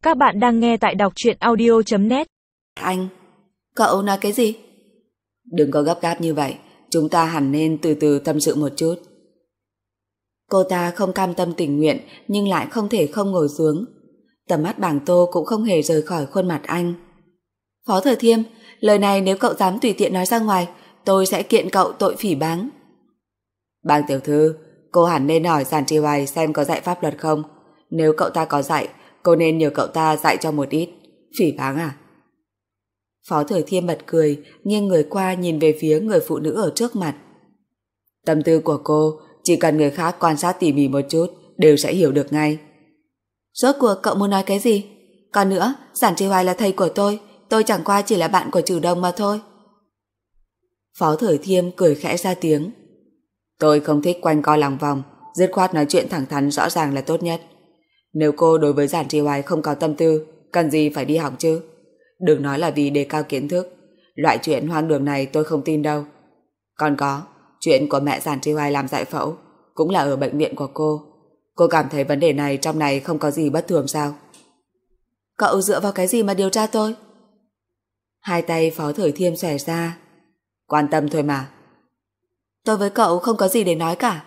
Các bạn đang nghe tại đọc truyện audio.net. Anh, cậu nói cái gì? Đừng có gấp gáp như vậy, chúng ta hẳn nên từ từ tâm sự một chút. Cô ta không cam tâm tình nguyện nhưng lại không thể không ngồi xuống. Tầm mắt Bàng Tô cũng không hề rời khỏi khuôn mặt anh. Phó Thừa Thiêm, lời này nếu cậu dám tùy tiện nói ra ngoài, tôi sẽ kiện cậu tội phỉ báng. Bàng tiểu thư, cô hẳn nên hỏi Giản Trì Hoài xem có dạy pháp luật không. Nếu cậu ta có dạy, cô nên nhờ cậu ta dạy cho một ít. Phỉ báng à? Phó Thừa Thiêm bật cười, nghiêng người qua nhìn về phía người phụ nữ ở trước mặt. Tâm tư của cô, chỉ cần người khác quan sát tỉ mỉ một chút, đều sẽ hiểu được ngay. Rốt cuộc cậu muốn nói cái gì? Còn nữa, Giản Trì Hoài là thầy của tôi chẳng qua chỉ là bạn của Trừ Đông mà thôi. Phó Thừa Thiêm cười khẽ ra tiếng. Tôi không thích quanh co lòng vòng, dứt khoát nói chuyện thẳng thắn rõ ràng là tốt nhất. Nếu cô đối với Giản Trì Hoài không có tâm tư, cần gì phải đi học chứ? Đừng nói là vì đề cao kiến thức, loại chuyện hoang đường này tôi không tin đâu. Còn có, chuyện của mẹ Giản Trì Hoài làm giải phẫu cũng là ở bệnh viện của cô. Cô cảm thấy vấn đề này trong này không có gì bất thường sao? Cậu dựa vào cái gì mà điều tra tôi? Hai tay Phó Thừa Thiêm xòe ra. Quan tâm thôi mà. Tôi với cậu không có gì để nói cả.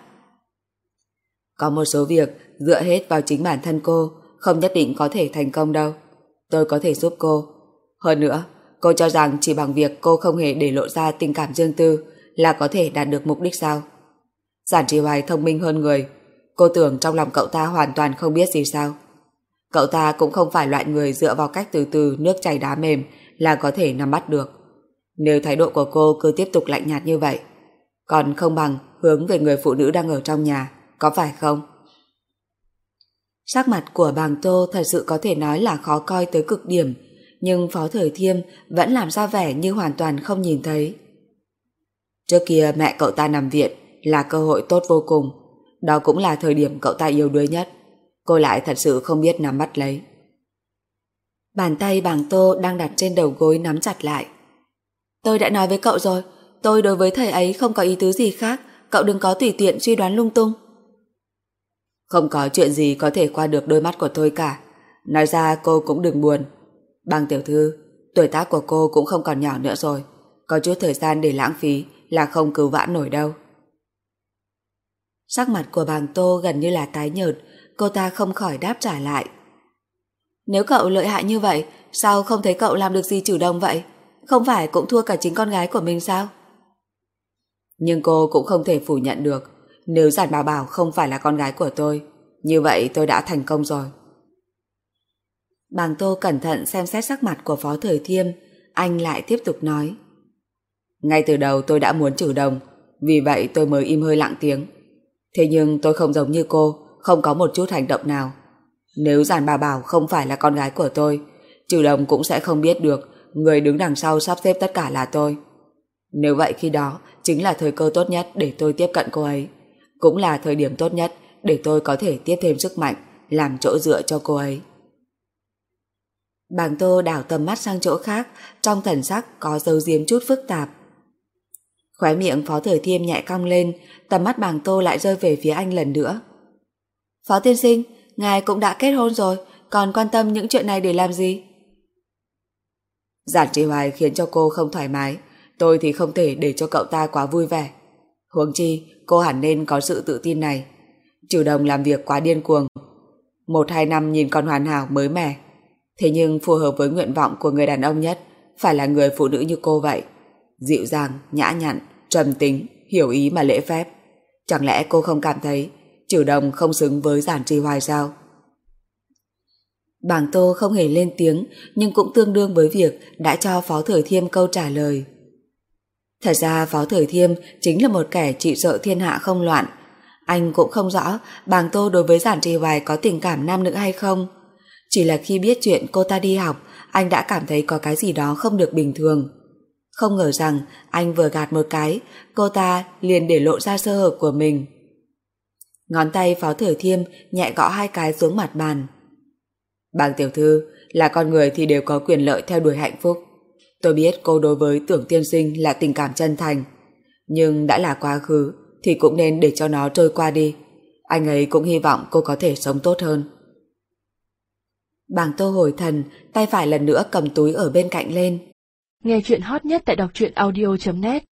Có một số việc dựa hết vào chính bản thân cô, không nhất định có thể thành công đâu. Tôi có thể giúp cô. Hơn nữa, cô cho rằng chỉ bằng việc cô không hề để lộ ra tình cảm riêng tư là có thể đạt được mục đích sao? Giản Trì Hoài thông minh hơn người. Cô tưởng trong lòng cậu ta hoàn toàn không biết gì sao? Cậu ta cũng không phải loại người dựa vào cách từ từ nước chảy đá mềm là có thể nắm bắt được. Nếu thái độ của cô cứ tiếp tục lạnh nhạt như vậy, còn không bằng hướng về người phụ nữ đang ở trong nhà, có phải không? Sắc mặt của Bàng Tô thật sự có thể nói là khó coi tới cực điểm, nhưng Phó Thừa Thiêm vẫn làm ra vẻ như hoàn toàn không nhìn thấy. Trước kia mẹ cậu ta nằm viện là cơ hội tốt vô cùng, đó cũng là thời điểm cậu ta yếu đuối nhất. Cô lại thật sự không biết nắm bắt lấy. Bàn tay Bàng Tô đang đặt trên đầu gối nắm chặt lại. Tôi đã nói với cậu rồi, tôi đối với thầy ấy không có ý tứ gì khác, cậu đừng có tùy tiện suy đoán lung tung. Không có chuyện gì có thể qua được đôi mắt của tôi cả. Nói ra cô cũng đừng buồn. Bàng tiểu thư, tuổi tác của cô cũng không còn nhỏ nữa rồi, có chút thời gian để lãng phí là không cứu vãn nổi đâu. Sắc mặt của Bàng Tô gần như là tái nhợt, cô ta không khỏi đáp trả lại. Nếu cậu lợi hại như vậy, sao không thấy cậu làm được gì Trừ Đông vậy? Không phải cũng thua cả chính con gái của mình sao? Nhưng cô cũng không thể phủ nhận được, nếu Giản Bảo Bảo không phải là con gái của tôi, như vậy tôi đã thành công rồi. Bàng Tô cẩn thận xem xét sắc mặt của Phó Thừa Thiêm, anh lại tiếp tục nói. Ngay từ đầu tôi đã muốn Trừ Đông, vì vậy tôi mới im hơi lặng tiếng. Thế nhưng tôi không giống như cô, không có một chút hành động nào. Nếu Giản Bảo Bảo không phải là con gái của tôi, Trừ Đông cũng sẽ không biết được người đứng đằng sau sắp xếp tất cả là tôi. Nếu vậy khi đó chính là thời cơ tốt nhất để tôi tiếp cận cô ấy, cũng là thời điểm tốt nhất để tôi có thể tiếp thêm sức mạnh, làm chỗ dựa cho cô ấy. Bàng Tô đảo tầm mắt sang chỗ khác, trong thần sắc có giấu giếm chút phức tạp. Khóe miệng Phó Thừa Thiêm nhẹ cong lên, tầm mắt Bàng Tô lại rơi về phía anh lần nữa. Phó tiên sinh, ngài cũng đã kết hôn rồi, còn quan tâm những chuyện này để làm gì? Giản Trì Hoài khiến cho cô không thoải mái, tôi thì không thể để cho cậu ta quá vui vẻ. Huống chi, cô hẳn nên có sự tự tin này. Trừ Đông làm việc quá điên cuồng. 1-2 năm nhìn còn hoàn hảo mới mẻ. Thế nhưng phù hợp với nguyện vọng của người đàn ông nhất phải là người phụ nữ như cô vậy. Dịu dàng, nhã nhặn, trầm tính, hiểu ý mà lễ phép. Chẳng lẽ cô không cảm thấy Trừ Đông không xứng với Giản Trì Hoài sao? Bàng Tô không hề lên tiếng, nhưng cũng tương đương với việc đã cho Phó Thừa Thiêm câu trả lời. Thật ra Phó Thừa Thiêm chính là một kẻ trị sợ thiên hạ không loạn. Anh cũng không rõ Bàng Tô đối với Giản Trì Hoài có tình cảm nam nữ hay không. Chỉ là khi biết chuyện cô ta đi học, anh đã cảm thấy có cái gì đó không được bình thường. Không ngờ rằng anh vừa gạt một cái, cô ta liền để lộ ra sơ hở của mình. Ngón tay Phó Thừa Thiêm nhẹ gõ 2 cái xuống mặt bàn. Bàng tiểu thư, là con người thì đều có quyền lợi theo đuổi hạnh phúc. Tôi biết cô đối với Tưởng tiên sinh là tình cảm chân thành, nhưng đã là quá khứ thì cũng nên để cho nó trôi qua đi. Anh ấy cũng hy vọng cô có thể sống tốt hơn. Bàng Tô hồi thần, tay phải lần nữa cầm túi ở bên cạnh lên. Nghe chuyện hot nhất tại đọc truyện audio.net